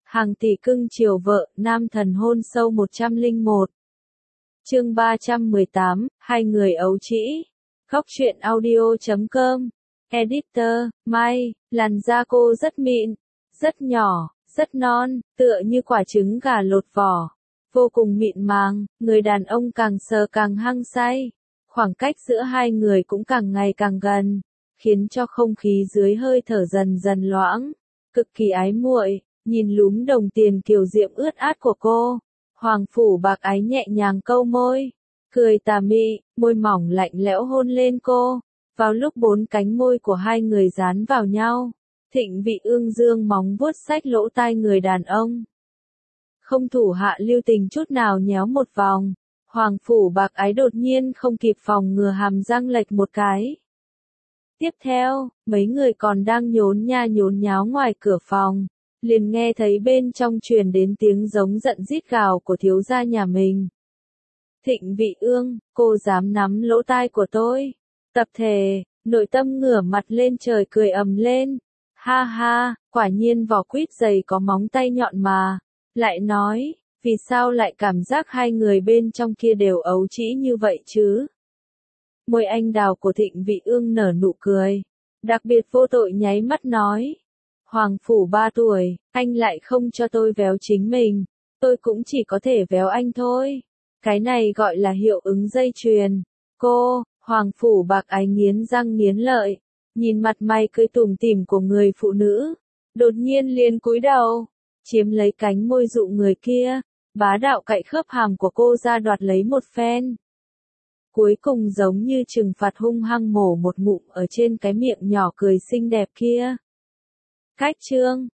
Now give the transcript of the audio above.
Hàng tỷ cưng chiều vợ, nam thần hôn sâu 101. Chương 318, hai người ấu trĩ. Góc truyện audio.com. Editor, Mai, làn da cô rất mịn, rất nhỏ, rất non, tựa như quả trứng gà lột vỏ. Vô cùng mịn màng, người đàn ông càng sờ càng hăng say. Khoảng cách giữa hai người cũng càng ngày càng gần, khiến cho không khí dưới hơi thở dần dần loãng. Cực kỳ ái muội, nhìn lúm đồng tiền kiều diễm ướt át của cô. Hoàng phủ bạc ái nhẹ nhàng câu môi, cười tà mị, môi mỏng lạnh lẽo hôn lên cô. Vào lúc bốn cánh môi của hai người dán vào nhau, Thịnh Vị Ương dương móng vuốt xách lỗ tai người đàn ông. Không thủ hạ lưu tình chút nào nhéo một vòng, Hoàng phủ bạc ái đột nhiên không kịp phòng ngừa hàm răng lệch một cái. Tiếp theo, mấy người còn đang nhốn nha nhốn nháo ngoài cửa phòng, liền nghe thấy bên trong truyền đến tiếng giống giận rít gào của thiếu gia nhà mình. Thịnh Vị Ương, cô dám nắm lỗ tai của tôi. Tập thể, nội tâm ngửa mặt lên trời cười ầm lên. Ha ha, quả nhiên vỏ quýt dày có móng tay nhọn mà. Lại nói, vì sao lại cảm giác hai người bên trong kia đều ấu trĩ như vậy chứ? Môi anh đào của Thịnh Vị Ương nở nụ cười. Đặc biệt vô tội nháy mắt nói. Hoàng phủ 3 tuổi, anh lại không cho tôi véo chính mình. Tôi cũng chỉ có thể véo anh thôi. Cái này gọi là hiệu ứng dây chuyền. Cô, Hoàng phủ bạc ái nghiến răng nghiến lợi. Nhìn mặt mày cười tủm tỉm của người phụ nữ. Đột nhiên liền cúi đầu. Chiếm lấy cánh môi dụ người kia. Bá đạo cạy khớp hàm của cô ra đoạt lấy một phen. Cuối cùng giống như trừng phạt hung hăng mổ một ngụm ở trên cái miệng nhỏ cười xinh đẹp kia. Cách chương,